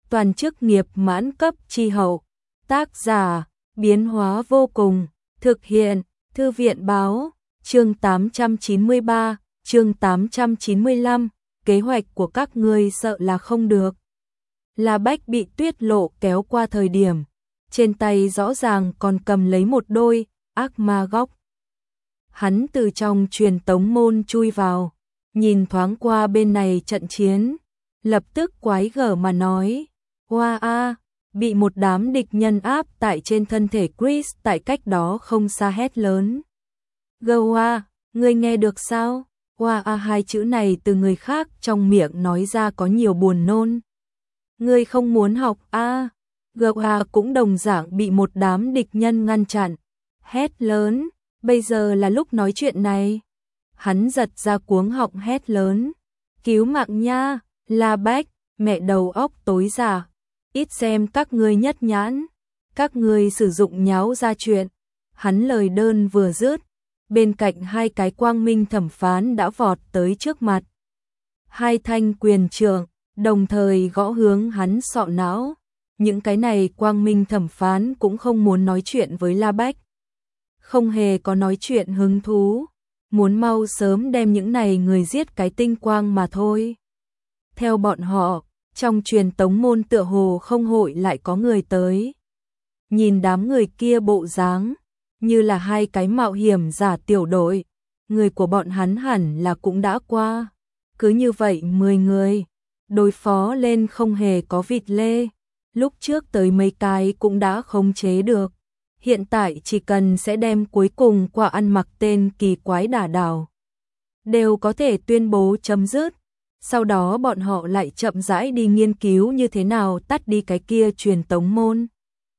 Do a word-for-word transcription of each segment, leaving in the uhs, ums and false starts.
toàn chức nghiệp mãn cấp chi hậu. Tác giả, biến hóa vô cùng, thực hiện, thư viện báo, chương tám trăm chín mươi ba, chương tám trăm chín mươi lăm, kế hoạch của các ngươi sợ là không được. La Bách bị Tuyết Lộ kéo qua thời điểm, trên tay rõ ràng còn cầm lấy một đôi ác ma góc. Hắn từ trong truyền tống môn chui vào, nhìn thoáng qua bên này trận chiến, lập tức quái gở mà nói, hoa a, bị một đám địch nhân áp tại trên thân thể Chris tại cách đó không xa hét lớn. Goa, ngươi nghe được sao? Hoa a hai chữ này từ người khác trong miệng nói ra có nhiều buồn nôn. Ngươi không muốn học a? Goa cũng đồng dạng bị một đám địch nhân ngăn chặn, hét lớn, bây giờ là lúc nói chuyện này. Hắn giật ra cuống họng hét lớn, cứu mạng nha, La Bách, mẹ đầu óc tối già, ít xem các ngươi nhất nhãn, các ngươi sử dụng nháo ra chuyện. Hắn lời đơn vừa dứt, bên cạnh hai cái quang minh thẩm phán đã vọt tới trước mặt. Hai thanh quyền trượng, đồng thời gõ hướng hắn sọ não. Những cái này quang minh thẩm phán cũng không muốn nói chuyện với La Bách. Không hề có nói chuyện hứng thú, muốn mau sớm đem những này người giết cái tinh quang mà thôi. Theo bọn họ, trong truyền tống môn tựa hồ không hội lại có người tới. Nhìn đám người kia bộ dáng, như là hai cái mạo hiểm giả tiểu đội, người của bọn hắn hẳn là cũng đã qua. Cứ như vậy mười người, đối phó lên không hề có vịt lê, lúc trước tới mấy cái cũng đã khống chế được. Hiện tại chỉ cần sẽ đem cuối cùng quả ăn mặc tên kỳ quái đả đảo, đều có thể tuyên bố chấm dứt. Sau đó bọn họ lại chậm rãi đi nghiên cứu như thế nào tắt đi cái kia truyền tống môn.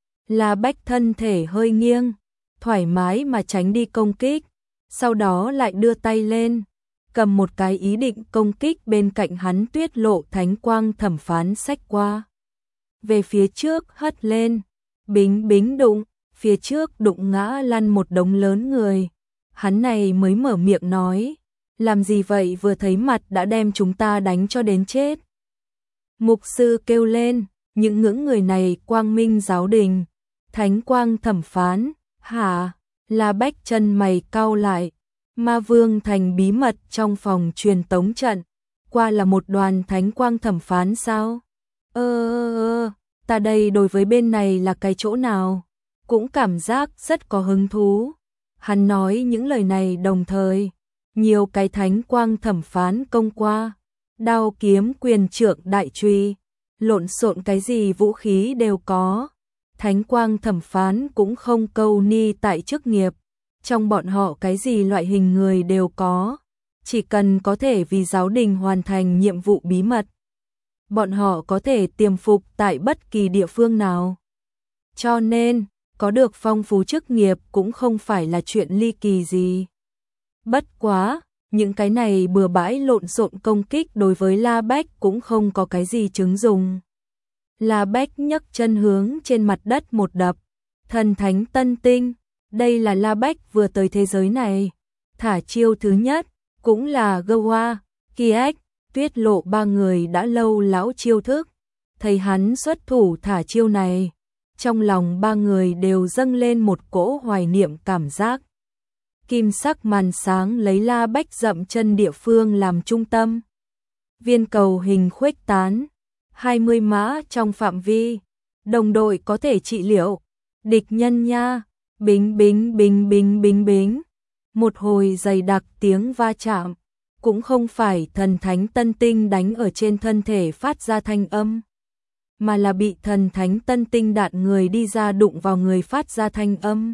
La Bách thân thể hơi nghiêng, thoải mái mà tránh đi công kích, sau đó lại đưa tay lên, cầm một cái ý định công kích bên cạnh hắn Tuyết Lộ thánh quang thẩm phán xách qua. Về phía trước hất lên, bính bính đụng, phía trước đụng ngã lăn một đống lớn người. Hắn này mới mở miệng nói, làm gì vậy, vừa thấy mặt đã đem chúng ta đánh cho đến chết. Mục sư kêu lên, những ngưỡng người này quang minh giáo đình, thánh quang thẩm phán, hả? La Bách chân mày cau lại, Ma Vương thành bí mật trong phòng truyền tống trận, qua là một đoàn thánh quang thẩm phán sao? Ơ ơ ơ, ta đây đối với bên này là cái chỗ nào? Cũng cảm giác rất có hứng thú. Hắn nói những lời này đồng thời, nhiều cái thánh quang thẩm phán công qua, đao kiếm quyền trượng đại truy, lộn xộn cái gì vũ khí đều có. Thánh quang thẩm phán cũng không câu ni tại chức nghiệp, trong bọn họ cái gì loại hình người đều có, chỉ cần có thể vì giáo đình hoàn thành nhiệm vụ bí mật, bọn họ có thể tiềm phục tại bất kỳ địa phương nào. Cho nên, có được phong phú chức nghiệp cũng không phải là chuyện ly kỳ gì. Bất quá, những cái này bừa bãi lộn xộn công kích đối với La Bách cũng không có cái gì chứng dùng. La Bách nhấc chân hướng trên mặt đất một đập, thần thánh tân tinh, đây là La Bách vừa tới thế giới này, thả chiêu thứ nhất, cũng là Goa, Kiech, Tuyết Lộ ba người đã lâu lão chiêu thức, thấy hắn xuất thủ thả chiêu này, trong lòng ba người đều dâng lên một cỗ hoài niệm cảm giác. Kim sắc màn sáng lấy La Bách dậm chân địa phương làm trung tâm. Viên cầu hình khuếch tán, hai mươi mã trong phạm vi, đồng đội có thể trị liệu, địch nhân nha, bính bính bính bính bính bính. Một hồi dày đặc tiếng va chạm, cũng không phải thần thánh tân tinh đánh ở trên thân thể phát ra thanh âm, mà là bị thần thánh tân tinh đạn người đi ra đụng vào người phát ra thanh âm.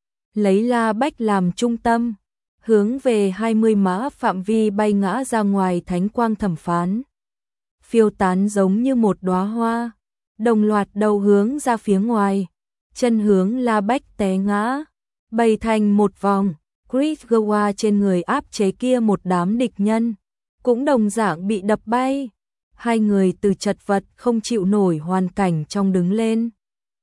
Lấy La Bách làm trung tâm, hướng về hai mươi mã phạm vi bay ngã ra ngoài thánh quang thẩm phán. Phiêu tán giống như một đóa hoa, đồng loạt đầu hướng ra phía ngoài, chân hướng La Bách té ngã, bay thành một vòng. Chris Gowa trên người áp chế kia một đám địch nhân, cũng đồng dạng bị đập bay. Hai người từ chật vật không chịu nổi hoàn cảnh trong đứng lên,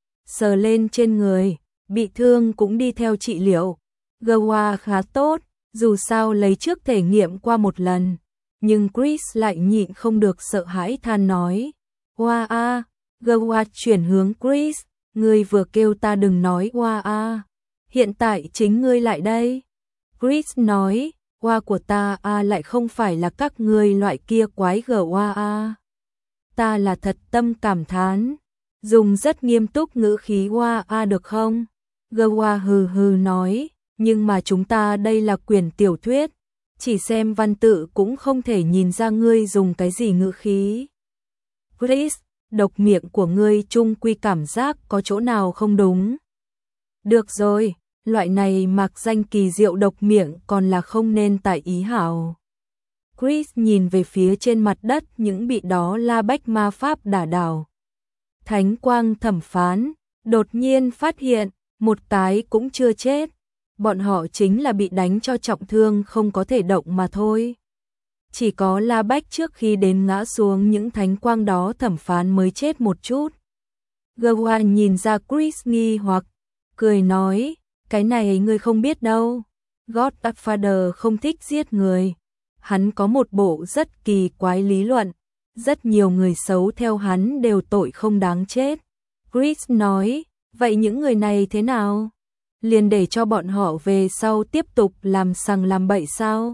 sờ lên trên người, bị thương cũng đi theo trị liệu. Gowa khá tốt, dù sao lấy trước thể nghiệm qua một lần, nhưng Chris lại nhịn không được sợ hãi than nói, hoa a, Gawat chuyển hướng Chris, ngươi vừa kêu ta đừng nói oa a. Hiện tại chính ngươi lại đây. Chris nói, oa của ta a lại không phải là các ngươi loại kia quái gở oa a. Ta là thật tâm cảm thán. Dùng rất nghiêm túc ngữ khí oa a được không? Gawa hừ hừ nói, nhưng mà chúng ta đây là quyển tiểu thuyết, chỉ xem văn tự cũng không thể nhìn ra ngươi dùng cái gì ngữ khí. Chris, độc miệng của ngươi chung quy cảm giác có chỗ nào không đúng. Được rồi, loại này mặc danh kỳ diệu độc miệng còn là không nên tại ý hảo. Chris nhìn về phía trên mặt đất những bị đó La Bách ma pháp đả đảo. Thánh quang thẩm phán, đột nhiên phát hiện, một cái cũng chưa chết. Bọn họ chính là bị đánh cho trọng thương không có thể động mà thôi. Chỉ có La Bách trước khi đến ngã xuống những thánh quang đó thẩm phán mới chết một chút. Gawain nhìn ra Chris nghi hoặc, cười nói, cái này ngươi không biết đâu. Godfather không thích giết người. Hắn có một bộ rất kỳ quái lý luận. Rất nhiều người xấu theo hắn đều tội không đáng chết. Chris nói, vậy những người này thế nào? Liền để cho bọn họ về sau tiếp tục làm sằng làm bậy sao?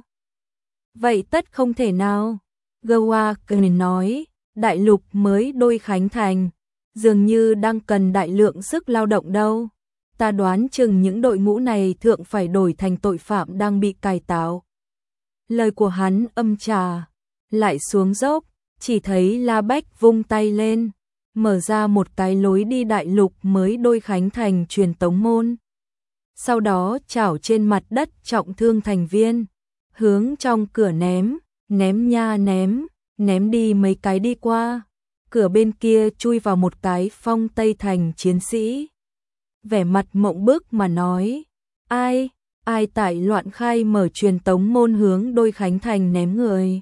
Vậy tất không thể nào. Gawain nói, đại lục mới đôi khánh thành, dường như đang cần đại lượng sức lao động đâu. Ta đoán chừng những đội ngũ này thượng phải đổi thành tội phạm đang bị cải tạo. Lời của hắn âm trà, lại xuống dốc, chỉ thấy La Bách vung tay lên, mở ra một cái lối đi đại lục mới đôi khánh thành truyền tống môn. Sau đó chảo trên mặt đất trọng thương thành viên, hướng trong cửa ném, ném nha ném, ném đi mấy cái đi qua. Cửa bên kia chui vào một cái phong Tây Thành chiến sĩ. Vẻ mặt mộng bức mà nói, ai, ai tại loạn khai mở truyền tống môn hướng đôi khánh thành ném người.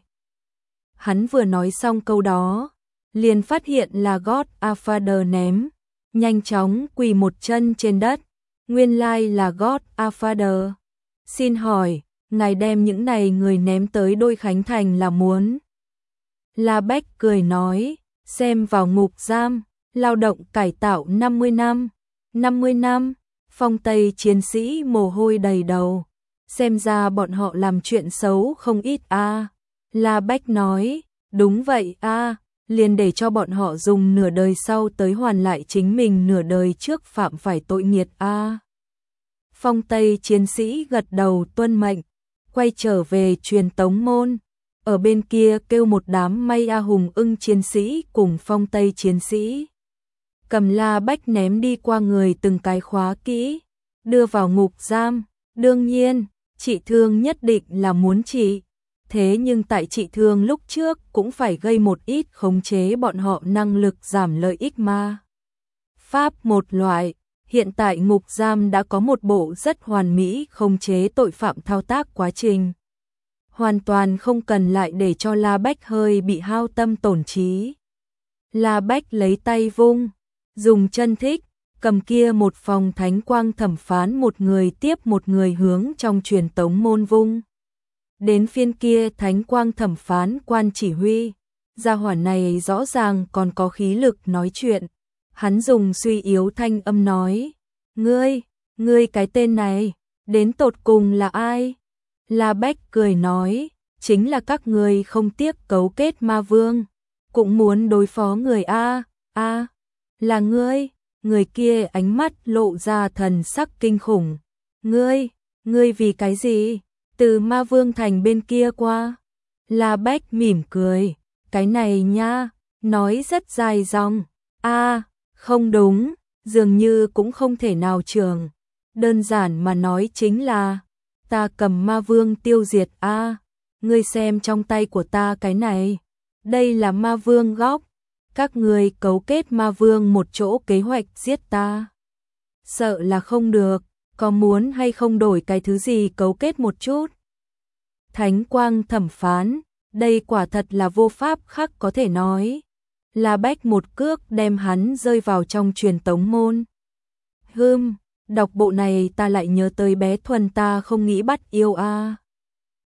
Hắn vừa nói xong câu đó, liền phát hiện là Godfather ném, nhanh chóng quỳ một chân trên đất, nguyên lai là Godfather. Xin hỏi, ngài đem những này người ném tới đôi khánh thành là muốn? La Bách cười nói, xem vào ngục giam, lao động cải tạo năm mươi năm. năm mươi năm, phong Tây chiến sĩ mồ hôi đầy đầu, xem ra bọn họ làm chuyện xấu không ít a. À. La Bách nói, đúng vậy a, à, liền để cho bọn họ dùng nửa đời sau tới hoàn lại chính mình nửa đời trước phạm phải tội nghiệt a. À. Phong Tây chiến sĩ gật đầu tuân mệnh, quay trở về truyền tống môn, ở bên kia kêu một đám may a hùng ưng chiến sĩ cùng phong Tây chiến sĩ. Cầm La Bách ném đi qua người từng cái khóa kỹ, đưa vào ngục giam, đương nhiên, trị thương nhất định là muốn trị, thế nhưng tại trị thương lúc trước cũng phải gây một ít khống chế bọn họ năng lực giảm lợi ích ma. Pháp một loại, hiện tại ngục giam đã có một bộ rất hoàn mỹ khống chế tội phạm thao tác quá trình. Hoàn toàn không cần lại để cho La Bách hơi bị hao tâm tổn trí. La Bách lấy tay vung, dùng chân thích, cầm kia một phòng thánh quang thẩm phán một người tiếp một người hướng trong truyền tống môn vung. Đến phiên kia thánh quang thẩm phán quan chỉ huy, gia hỏa này rõ ràng còn có khí lực nói chuyện. Hắn dùng suy yếu thanh âm nói, ngươi, ngươi cái tên này, đến tột cùng là ai? La Bách cười nói, chính là các ngươi không tiếc cấu kết ma vương, cũng muốn đối phó người A, A. Là ngươi, người kia ánh mắt lộ ra thần sắc kinh khủng. Ngươi, ngươi vì cái gì? Từ ma vương thành bên kia qua. La Bách mỉm cười, cái này nha, nói rất dài dòng. A, không đúng, dường như cũng không thể nào trường. Đơn giản mà nói chính là, ta cầm ma vương tiêu diệt A. Ngươi xem trong tay của ta cái này, đây là ma vương góc. Các người cấu kết ma vương một chỗ kế hoạch giết ta. Sợ là không được, có muốn hay không đổi cái thứ gì cấu kết một chút. Thánh quang thẩm phán, đây quả thật là vô pháp khác có thể nói. La Bách một cước đem hắn rơi vào trong truyền tống môn. Hừm, đọc bộ này ta lại nhớ tới bé Thuần ta không nghĩ bắt yêu a. À.